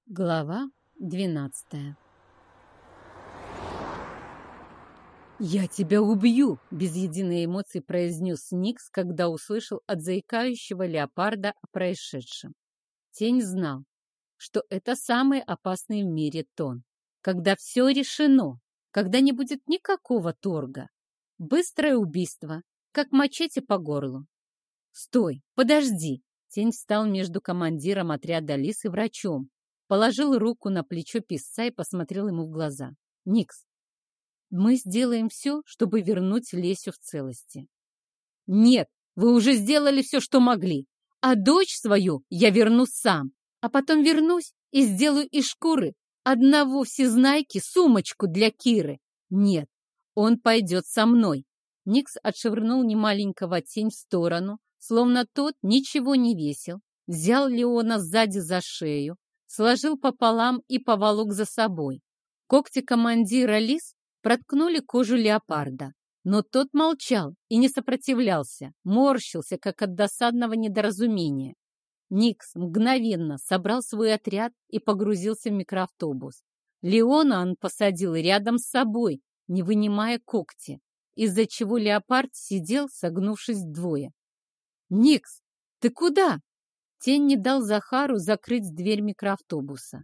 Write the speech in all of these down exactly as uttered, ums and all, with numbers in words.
Глава двенадцатая. «Я тебя убью!» — без единой эмоции произнес Никс, когда услышал от заикающего леопарда о происшедшем. Тень знал, что это самый опасный в мире тон, когда все решено, когда не будет никакого торга. Быстрое убийство, как мачете по горлу. «Стой! Подожди!» Тень встал между командиром отряда лис и врачом, положил руку на плечо писца и посмотрел ему в глаза. «Никс, мы сделаем все, чтобы вернуть Лесю в целости». «Нет, вы уже сделали все, что могли, а дочь свою я верну сам, а потом вернусь и сделаю из шкуры одного всезнайки сумочку для Киры. Нет, он пойдет со мной». Никс отшвырнул немаленького тень в сторону, словно тот ничего не весил, взял Леона сзади за шею, сложил пополам и поволок за собой. Когти командира лис проткнули кожу леопарда, но тот молчал и не сопротивлялся, морщился, как от досадного недоразумения. Никс мгновенно собрал свой отряд и погрузился в микроавтобус. Леона он посадил рядом с собой, не вынимая когти, из-за чего леопард сидел, согнувшись вдвое. «Никс, ты куда?» Тень не дал Захару закрыть дверь микроавтобуса.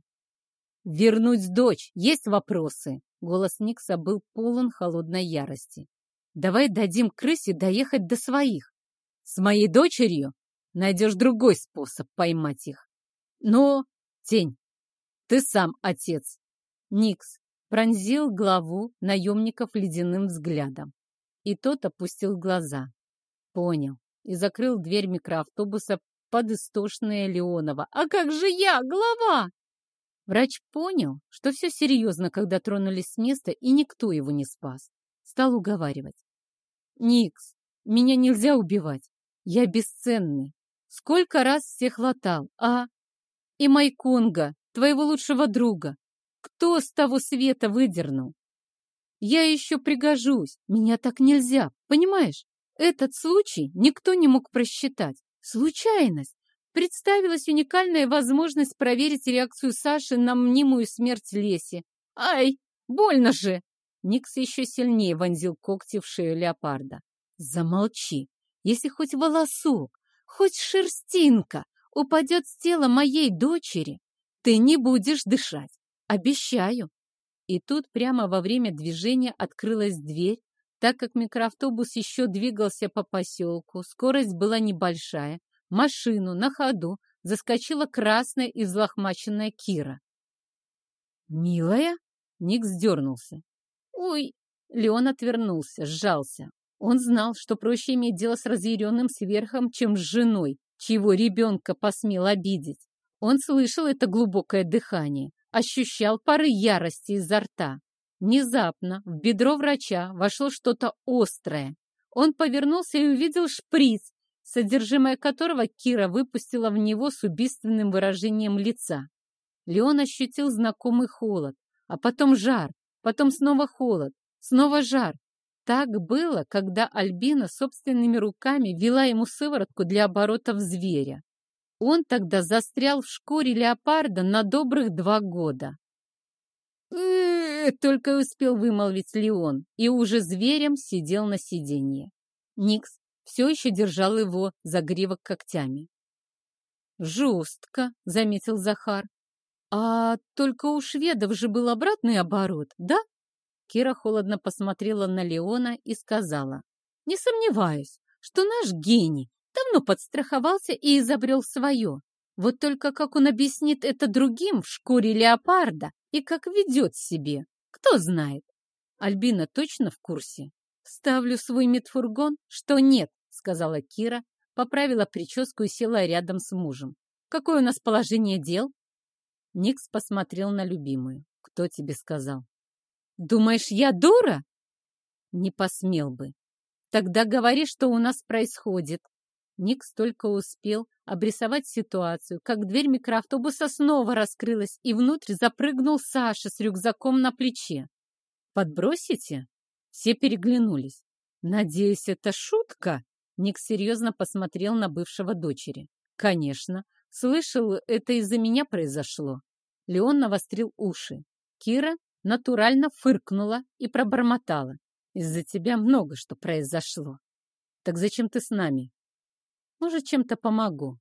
«Вернуть дочь! Есть вопросы?» Голос Никса был полон холодной ярости. «Давай дадим крысе доехать до своих. С моей дочерью найдешь другой способ поймать их. Но, Тень, ты сам отец!» Никс пронзил главу наемников ледяным взглядом. И тот опустил глаза. Понял. И закрыл дверь микроавтобуса под истошное Леонова. «А как же я, глава?» Врач понял, что все серьезно, когда тронулись с места, и никто его не спас. Стал уговаривать. «Никс, меня нельзя убивать. Я бесценный. Сколько раз всех латал, а? И Майконга, твоего лучшего друга. Кто с того света выдернул? Я еще пригожусь. Меня так нельзя, понимаешь? Этот случай никто не мог просчитать. Случайность. Представилась уникальная возможность проверить реакцию Саши на мнимую смерть Леси. Ай, больно же! Никс еще сильнее вонзил когти в шею леопарда. Замолчи. Если хоть волосок, хоть шерстинка упадет с тела моей дочери, ты не будешь дышать. Обещаю. И тут прямо во время движения открылась дверь. Так как микроавтобус еще двигался по поселку, скорость была небольшая, машину на ходу заскочила красная и взлохмаченная Кира. «Милая?» — Никс дернулся. «Ой!» — Леон отвернулся, сжался. Он знал, что проще иметь дело с разъяренным сверхом, чем с женой, чьего ребенка посмел обидеть. Он слышал это глубокое дыхание, ощущал пары ярости изо рта. Внезапно в бедро врача вошло что-то острое. Он повернулся и увидел шприц, содержимое которого Кира выпустила в него с убийственным выражением лица. Леон ощутил знакомый холод, а потом жар, потом снова холод, снова жар. Так было, когда Альбина собственными руками вела ему сыворотку для оборотов зверя. Он тогда застрял в шкуре леопарда на добрых два года. Только и успел вымолвить Леон, и уже зверем сидел на сиденье. Никс все еще держал его за гривок когтями. «Жестко», — заметил Захар. «А только у шведов же был обратный оборот, да?» Кира холодно посмотрела на Леона и сказала. «Не сомневаюсь, что наш гений давно подстраховался и изобрел свое. Вот только как он объяснит это другим в шкуре леопарда и как ведет себе, кто знает. Альбина точно в курсе?» «Ставлю свой медфургон, что нет», — сказала Кира, поправила прическу и села рядом с мужем. «Какое у нас положение дел?» Никс посмотрел на любимую. «Кто тебе сказал?» «Думаешь, я дура?» «Не посмел бы». «Тогда говори, что у нас происходит». Никс только успел обрисовать ситуацию, как дверь микроавтобуса снова раскрылась, и внутрь запрыгнул Саша с рюкзаком на плече. «Подбросите?» Все переглянулись. «Надеюсь, это шутка?» Ник серьезно посмотрел на бывшего дочери. «Конечно. Слышал, это из-за меня произошло». Леон навострил уши. Кира натурально фыркнула и пробормотала. Из-за тебя много что произошло. Так зачем ты с нами? Может, чем-то помогу.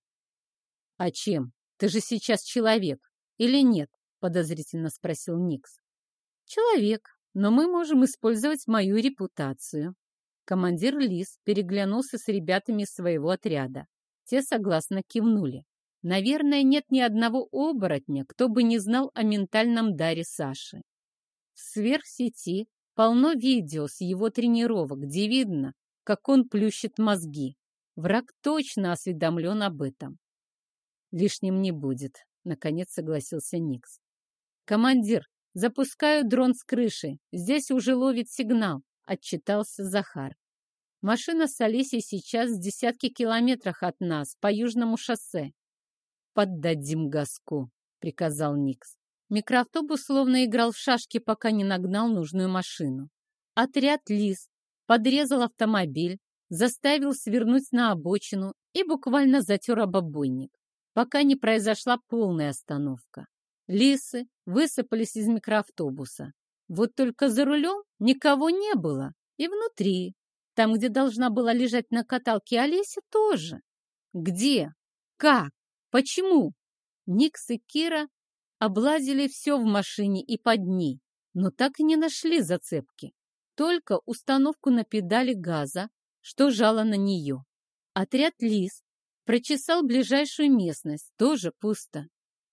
А чем? Ты же сейчас человек. Или нет? Подозрительно спросил Никс. Человек, но мы можем использовать мою репутацию. Командир Лис переглянулся с ребятами из своего отряда. Те согласно кивнули. Наверное, нет ни одного оборотня, кто бы не знал о ментальном даре Саши. В сверхсети полно видео с его тренировок, где видно, как он плющит мозги. Враг точно осведомлен об этом. Лишним не будет, наконец согласился Никс. Командир, запускаю дрон с крыши. Здесь уже ловит сигнал, отчитался Захар. Машина с Олесей сейчас в десятки километрах от нас, по южному шоссе. «Поддадим газку», — приказал Никс. Микроавтобус словно играл в шашки, пока не нагнал нужную машину. Отряд Лис подрезал автомобиль, заставил свернуть на обочину и буквально затер обобойник, пока не произошла полная остановка. Лисы высыпались из микроавтобуса. Вот только за рулем никого не было. И внутри, там, где должна была лежать на каталке Олеся, тоже. Где? Как? Почему? Никс и Кира облазили все в машине и под ней, но так и не нашли зацепки. Только установку на педали газа, что жало на нее. Отряд Лис прочесал ближайшую местность, тоже пусто.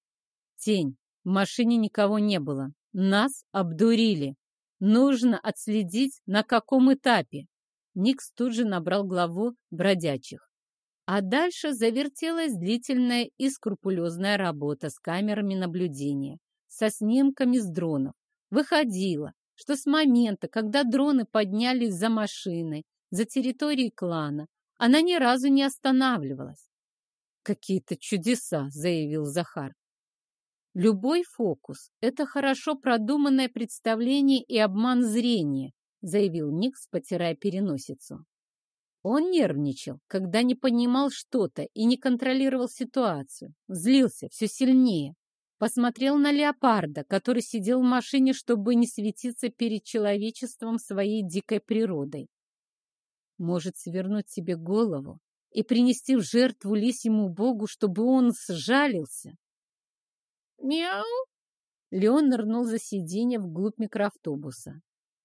Тень, в машине никого не было. Нас обдурили. Нужно отследить, на каком этапе. Никс тут же набрал главу бродячих. А дальше завертелась длительная и скрупулезная работа с камерами наблюдения, со снимками с дронов. Выходило, что с момента, когда дроны поднялись за машиной, за территорией клана, она ни разу не останавливалась. «Какие-то чудеса», — заявил Захар. «Любой фокус — это хорошо продуманное представление и обман зрения», — заявил Никс, потирая переносицу. Он нервничал, когда не понимал что-то и не контролировал ситуацию. Злился все сильнее. Посмотрел на леопарда, который сидел в машине, чтобы не светиться перед человечеством своей дикой природой. Может свернуть себе голову и принести в жертву лисьему богу, чтобы он сжалился? «Мяу!» Леон нырнул за сиденье вглубь микроавтобуса.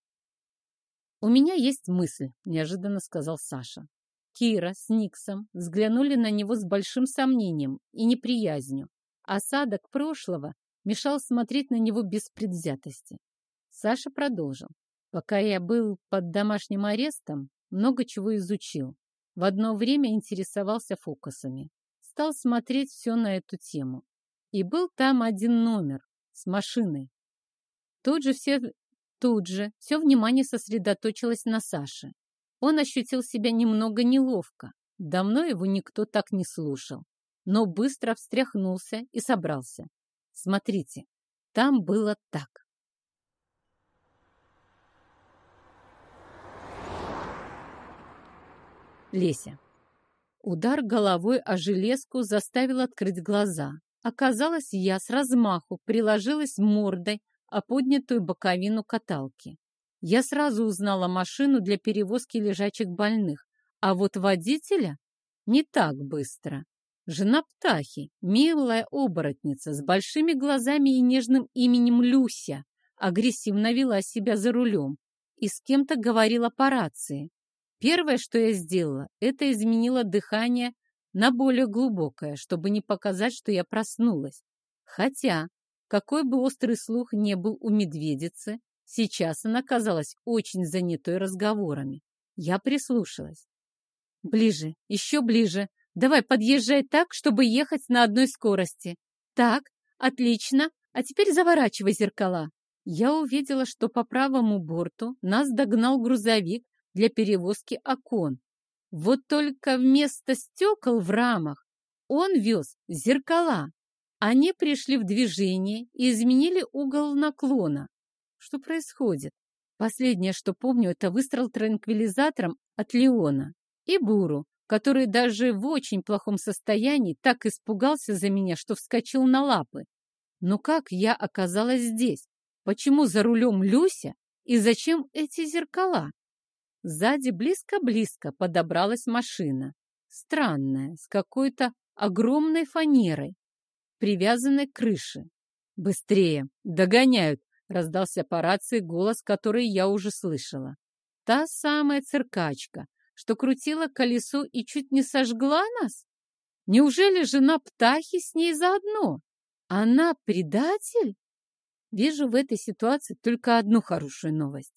«У меня есть мысль», — неожиданно сказал Саша. Кира с Никсом взглянули на него с большим сомнением и неприязнью. Осадок прошлого мешал смотреть на него без предвзятости. Саша продолжил. «Пока я был под домашним арестом, много чего изучил. В одно время интересовался фокусами. Стал смотреть все на эту тему. И был там один номер с машиной. Тут же все... Тут же все внимание сосредоточилось на Саше. Он ощутил себя немного неловко. Давно его никто так не слушал. Но быстро встряхнулся и собрался. Смотрите, там было так. Леся. Удар головой о железку заставил открыть глаза. Оказалось, я с размаху приложилась мордой о поднятую боковину каталки. Я сразу узнала машину для перевозки лежачих больных, а вот водителя не так быстро. Жена Птахи, милая оборотница с большими глазами и нежным именем Люся, агрессивно вела себя за рулем и с кем-то говорила по рации. Первое, что я сделала, это изменила дыхание на более глубокое, чтобы не показать, что я проснулась. Хотя, какой бы острый слух не был у медведицы, сейчас она казалась очень занятой разговорами. Я прислушалась. Ближе, еще ближе. Давай подъезжай так, чтобы ехать на одной скорости. Так, отлично. А теперь заворачивай зеркала. Я увидела, что по правому борту нас догнал грузовик для перевозки окон. Вот только вместо стекол в рамах он вез зеркала. Они пришли в движение и изменили угол наклона. Что происходит? Последнее, что помню, это выстрел транквилизатором от Леона и Буру, который даже в очень плохом состоянии так испугался за меня, что вскочил на лапы. Но как я оказалась здесь? Почему за рулем Люся? И зачем эти зеркала? Сзади близко-близко подобралась машина. Странная, с какой-то огромной фанерой, привязанной к крыше. «Быстрее! Догоняют!» — раздался по рации голос, который я уже слышала. Та самая циркачка, что крутила колесо и чуть не сожгла нас? Неужели жена Птахи с ней заодно? Она предатель? Вижу в этой ситуации только одну хорошую новость.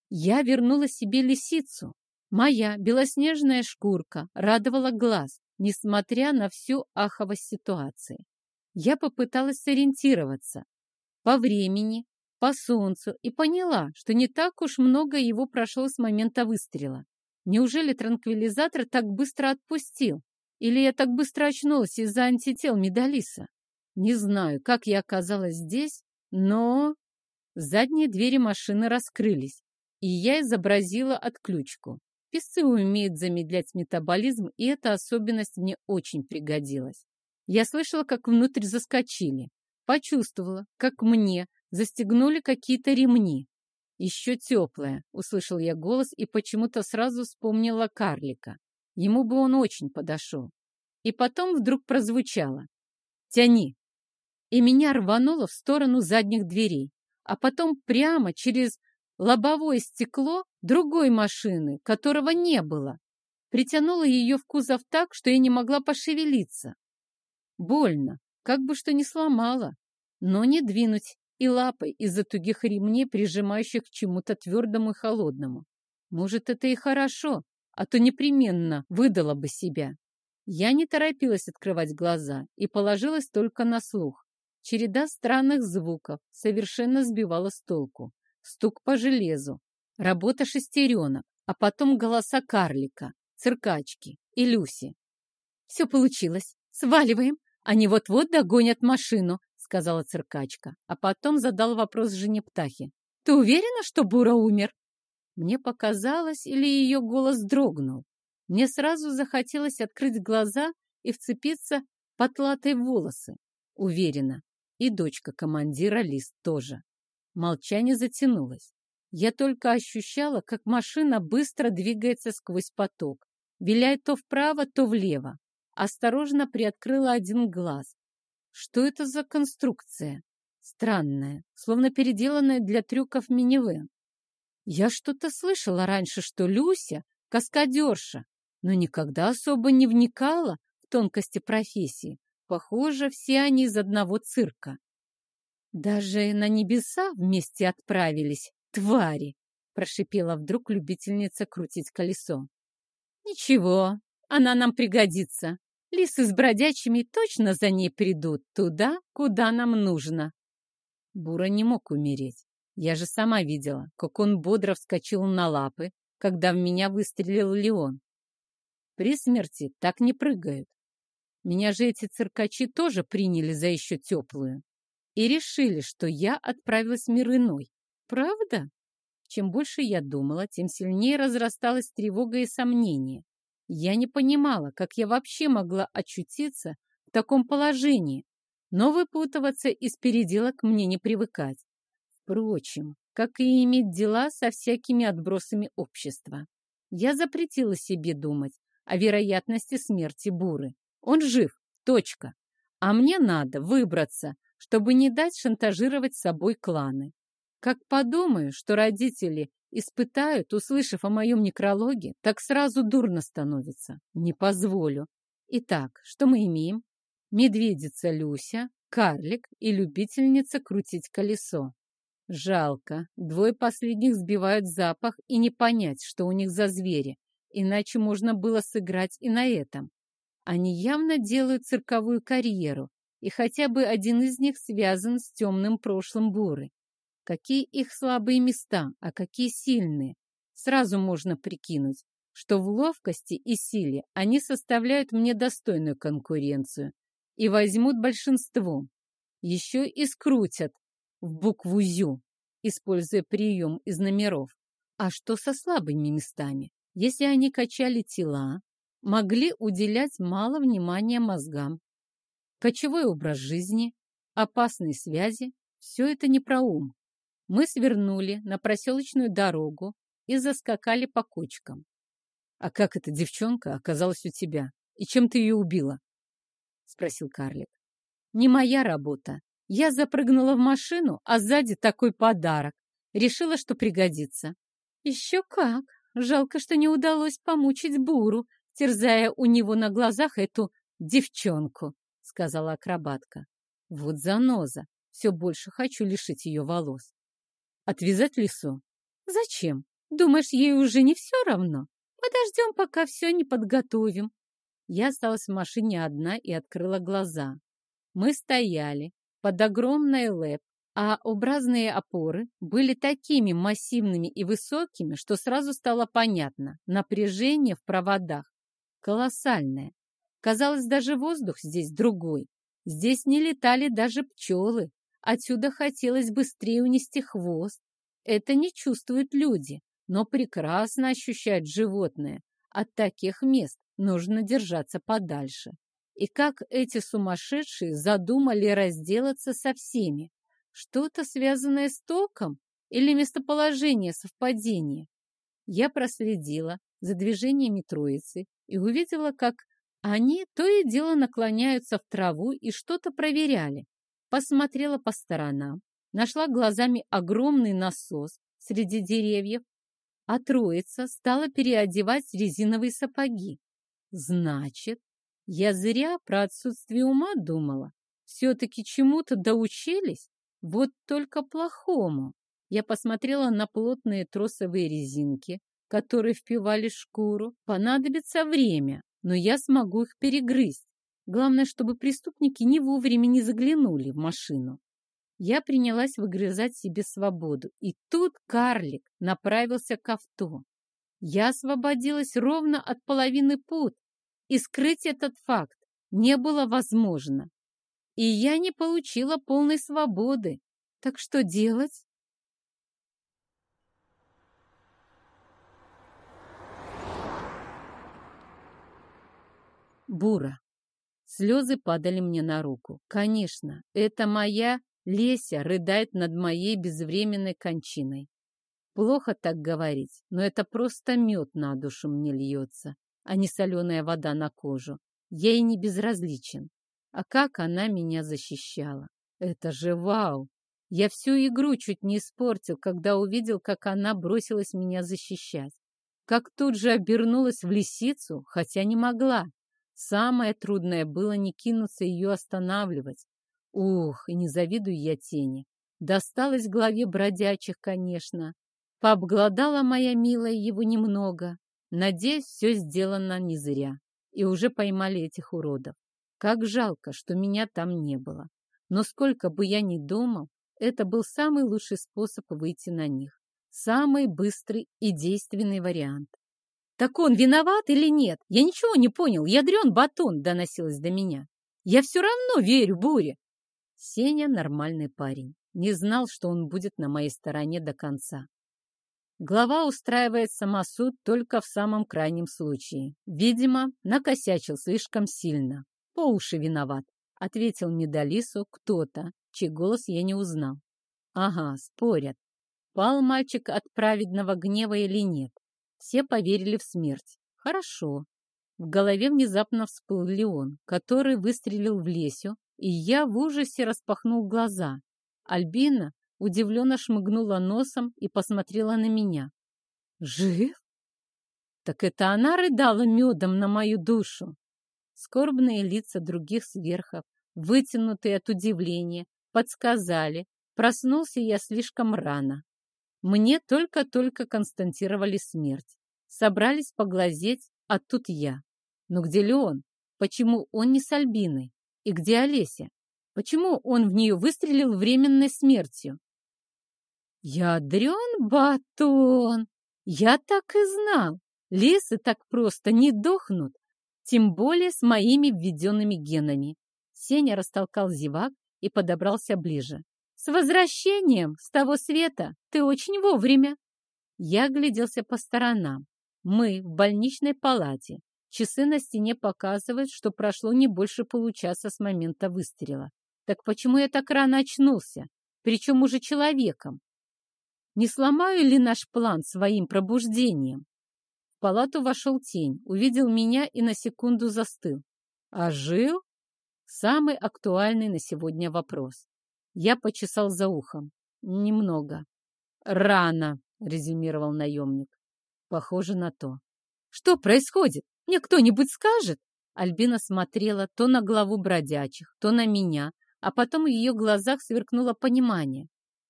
Я вернула себе лисицу. Моя белоснежная шкурка радовала глаз, несмотря на всю аховость ситуации. Я попыталась сориентироваться по времени, по солнцу и поняла, что не так уж много его прошло с момента выстрела. Неужели транквилизатор так быстро отпустил? Или я так быстро очнулась из-за антител Медалиса? Не знаю, как я оказалась здесь, но... Задние двери машины раскрылись, и я изобразила отключку. Песцы умеют замедлять метаболизм, и эта особенность мне очень пригодилась. Я слышала, как внутрь заскочили. Почувствовала, как мне застегнули какие-то ремни. «Еще теплая», — услышал я голос и почему-то сразу вспомнила карлика. Ему бы он очень подошел. И потом вдруг прозвучало: «Тяни!» И меня рвануло в сторону задних дверей, а потом прямо через лобовое стекло другой машины, которого не было. Притянула ее в кузов так, что я не могла пошевелиться. Больно, как бы что ни сломала, но не двинуть и лапой из-за тугих ремней, прижимающих к чему-то твердому и холодному. Может, это и хорошо, а то непременно выдала бы себя. Я не торопилась открывать глаза и положилась только на слух. Череда странных звуков совершенно сбивала с толку. Стук по железу, работа шестеренок, а потом голоса карлика, циркачки и Люси. «Все получилось. Сваливаем. Они вот-вот догонят машину», — сказала циркачка, а потом задал вопрос жене Птахи. «Ты уверена, что Бура умер?» Мне показалось, или ее голос дрогнул. Мне сразу захотелось открыть глаза и вцепиться в потлатые волосы. Уверена. И дочка командира Лис тоже. Молчание затянулось. Я только ощущала, как машина быстро двигается сквозь поток, виляя то вправо, то влево. Осторожно приоткрыла один глаз. Что это за конструкция? Странная, словно переделанная для трюков минивэн. Я что-то слышала раньше, что Люся — каскадерша, но никогда особо не вникала в тонкости профессии. Похоже, все они из одного цирка. Даже на небеса вместе отправились, твари, прошипела вдруг любительница крутить колесо. Ничего, она нам пригодится. Лисы с бродячими точно за ней придут туда, куда нам нужно. Бура не мог умереть. Я же сама видела, как он бодро вскочил на лапы, когда в меня выстрелил Леон. При смерти так не прыгают. Меня же эти циркачи тоже приняли за еще теплую. И решили, что я отправилась в мир иной. Правда? Чем больше я думала, тем сильнее разрасталась тревога и сомнение. Я не понимала, как я вообще могла очутиться в таком положении, но выпутываться из переделок мне не привыкать. Впрочем, как и иметь дела со всякими отбросами общества. Я запретила себе думать о вероятности смерти Буры. Он жив, точка. А мне надо выбраться, чтобы не дать шантажировать собой кланы. Как подумаю, что родители испытают, услышав о моем некрологе, так сразу дурно становится. Не позволю. Итак, что мы имеем? Медведица Люся, карлик и любительница крутить колесо. Жалко. Двое последних сбивают запах, и не понять, что у них за звери. Иначе можно было сыграть и на этом. Они явно делают цирковую карьеру, и хотя бы один из них связан с темным прошлым Буры. Какие их слабые места, а какие сильные. Сразу можно прикинуть, что в ловкости и силе они составляют мне достойную конкуренцию и возьмут большинством. Еще и скрутят в букву «Зю», используя прием из номеров. А что со слабыми местами? Если они качали тела, могли уделять мало внимания мозгам. Кочевой образ жизни, опасные связи — все это не про ум. Мы свернули на проселочную дорогу и заскакали по кочкам. «А как эта девчонка оказалась у тебя? И чем ты ее убила?» — спросил карлик. «Не моя работа. Я запрыгнула в машину, а сзади такой подарок. Решила, что пригодится». «Еще как! Жалко, что не удалось помучить Буру, терзая у него на глазах эту девчонку», — сказала акробатка. «Вот заноза! Все больше хочу лишить ее волос». «Отвязать лису?» «Зачем? Думаешь, ей уже не все равно? Подождем, пока все не подготовим». Я осталась в машине одна и открыла глаза. Мы стояли под огромной лэп, а образные опоры были такими массивными и высокими, что сразу стало понятно: напряжение в проводах колоссальное. Казалось, даже воздух здесь другой. Здесь не летали даже пчелы. Отсюда хотелось быстрее унести хвост. Это не чувствуют люди, но прекрасно ощущают животные. От таких мест нужно держаться подальше. И как эти сумасшедшие задумали разделаться со всеми? Что-то связанное с током или местоположение совпадения? Я проследила за движениями троицы и увидела, как они то и дело наклоняются в траву и что-то проверяли. Посмотрела по сторонам, нашла глазами огромный насос среди деревьев, а троица стала переодевать резиновые сапоги. Значит, я зря про отсутствие ума думала. Все-таки чему-то доучились, вот только плохому. Я посмотрела на плотные тросовые резинки, которые впивали в шкуру. Понадобится время, но я смогу их перегрызть. Главное, чтобы преступники не вовремя не заглянули в машину. Я принялась выгрызать себе свободу, и тут карлик направился к авто. Я освободилась ровно от половины пут, и скрыть этот факт не было возможно. И я не получила полной свободы. Так что делать? Бура. Слезы падали мне на руку. Конечно, это моя Леся рыдает над моей безвременной кончиной. Плохо так говорить, но это просто мед на душу мне льется, а не соленая вода на кожу. Я ей не безразличен. А как она меня защищала? Это же вау! Я всю игру чуть не испортил, когда увидел, как она бросилась меня защищать. Как тут же обернулась в лисицу, хотя не могла. Самое трудное было не кинуться ее останавливать. Ух, и не завидую я тени. Досталось главе бродячих, конечно. Пообглодала моя милая его немного. Надеюсь, все сделано не зря. И уже поймали этих уродов. Как жалко, что меня там не было. Но сколько бы я ни думал, это был самый лучший способ выйти на них. Самый быстрый и действенный вариант. «Так он виноват или нет? Я ничего не понял. Ядрен батон!» — доносилось до меня. «Я все равно верю Буре!» Сеня нормальный парень. Не знал, что он будет на моей стороне до конца. Глава устраивает самосуд только в самом крайнем случае. Видимо, накосячил слишком сильно. По уши виноват, ответил Медалису кто-то, чей голос я не узнал. Ага, спорят. Пал мальчик от праведного гнева или нет? Все поверили в смерть. Хорошо. В голове внезапно всплыл Леон, который выстрелил в Лесю, и я в ужасе распахнул глаза. Альбина удивленно шмыгнула носом и посмотрела на меня. «Жив? Так это она рыдала медом на мою душу!» Скорбные лица других сверхов, вытянутые от удивления, подсказали. Проснулся я слишком рано. Мне только-только констатировали смерть. Собрались поглазеть, а тут я. Но где Леон? Почему он не с Альбиной? И где Олеся? Почему он в нее выстрелил временной смертью? Ядрен батон! Я так и знал. Лисы так просто не дохнут. Тем более с моими введенными генами. Сеня растолкал зевак и подобрался ближе. «С возвращением с того света! Ты очень вовремя!» Я огляделся по сторонам. Мы в больничной палате. Часы на стене показывают, что прошло не больше получаса с момента выстрела. Так почему я так рано очнулся, причем уже человеком? Не сломаю ли наш план своим пробуждением? В палату вошел Тень, увидел меня и на секунду застыл. А жил? Самый актуальный на сегодня вопрос. Я почесал за ухом. Немного. Рано, резюмировал наемник. Похоже на то. Что происходит? Мне кто-нибудь скажет? Альбина смотрела то на главу бродячих, то на меня, а потом в ее глазах сверкнуло понимание.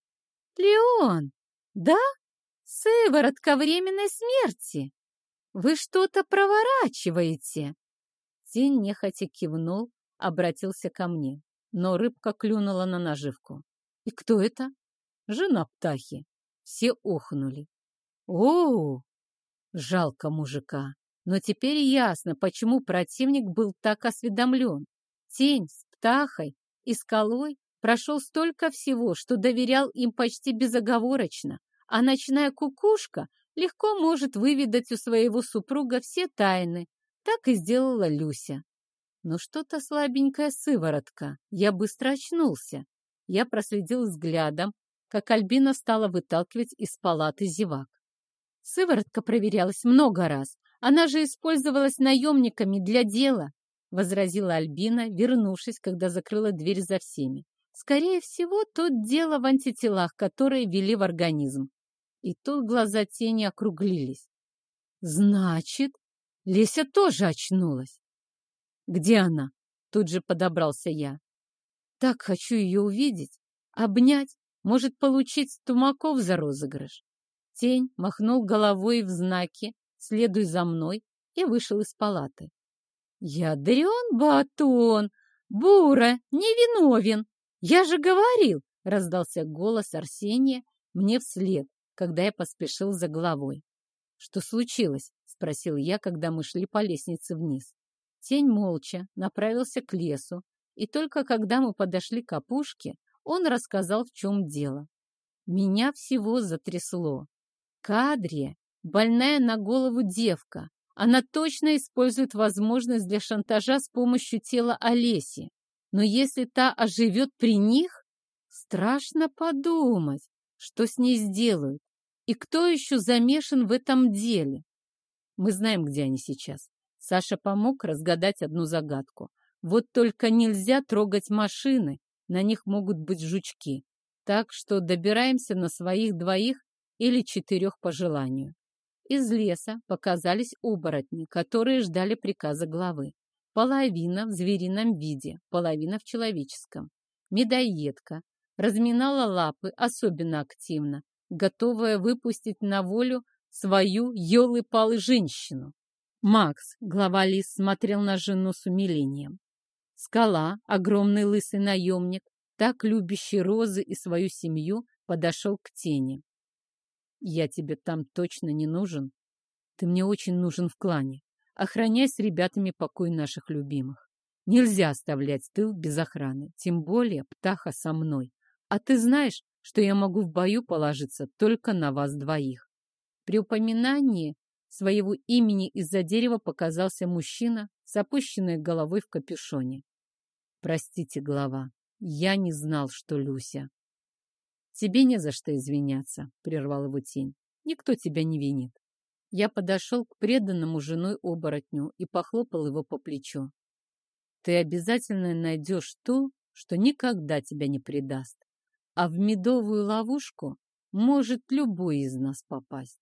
«Леон, да? Сыворотка временной смерти! Вы что-то проворачиваете!» Тень нехотя кивнул, обратился ко мне, но рыбка клюнула на наживку. «И кто это?» «Жена птахи». Все охнули. «О, жалко мужика!» Но теперь ясно, почему противник был так осведомлен. Тень с птахой и скалой прошел столько всего, что доверял им почти безоговорочно, а ночная кукушка легко может выведать у своего супруга все тайны. Так и сделала Люся. Но что-то слабенькая сыворотка. Я быстро очнулся. Я проследил взглядом, как Альбина стала выталкивать из палаты зевак. Сыворотка проверялась много раз. Она же использовалась наемниками для дела, возразила Альбина, вернувшись, когда закрыла дверь за всеми. Скорее всего, тут дело в антителах, которые ввели в организм. И тут глаза Тени округлились. Значит, Леся тоже очнулась. Где она? Тут же подобрался я. Так хочу ее увидеть, обнять, может получить тумаков за розыгрыш. Тень махнул головой в знаке «Следуй за мной» и вышел из палаты. «Ядрен батон! Бура, невиновен! Я же говорил!» — раздался голос Арсения мне вслед, когда я поспешил за главой. «Что случилось?» — спросил я, когда мы шли по лестнице вниз. Тень молча направился к лесу, и только когда мы подошли к опушке, он рассказал, в чем дело. Меня всего затрясло. Кадрия — больная на голову девка. Она точно использует возможность для шантажа с помощью тела Олеси. Но если та оживет при них, страшно подумать, что с ней сделают. И кто еще замешан в этом деле? Мы знаем, где они сейчас. Саша помог разгадать одну загадку. Вот только нельзя трогать машины, на них могут быть жучки. Так что добираемся на своих двоих или четырех по желанию. Из леса показались оборотни, которые ждали приказа главы. Половина в зверином виде, половина в человеческом. Медоедка разминала лапы особенно активно, готовая выпустить на волю свою елы-палы женщину. Макс, глава лис, смотрел на жену с умилением. Скала, огромный лысый наемник, так любящий розы и свою семью, подошел к Тени. «Я тебе там точно не нужен. Ты мне очень нужен в клане. Охраняй с ребятами покой наших любимых. Нельзя оставлять тыл без охраны, тем более птаха со мной. А ты знаешь, что я могу в бою положиться только на вас двоих». При упоминании своего имени из-за дерева показался мужчина с опущенной головой в капюшоне. «Простите, глава, я не знал, что Люся». «Тебе не за что извиняться», — прервал его Тень. «Никто тебя не винит». Я подошел к преданному женой оборотню и похлопал его по плечу. «Ты обязательно найдешь то, что никогда тебя не предаст. А в медовую ловушку может любой из нас попасть».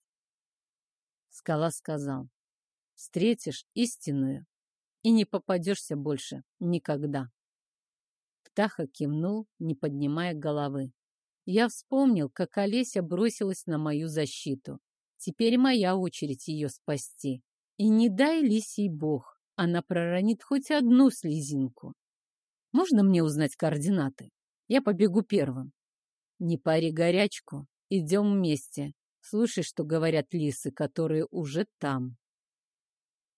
Скала сказал: «Встретишь истинную и не попадешься больше никогда». Птаха кивнул, не поднимая головы. Я вспомнил, как Олеся бросилась на мою защиту. Теперь моя очередь ее спасти. И не дай лисий бог, она проронит хоть одну слезинку. Можно мне узнать координаты? Я побегу первым. Не пари горячку, идем вместе. Слушай, что говорят лисы, которые уже там.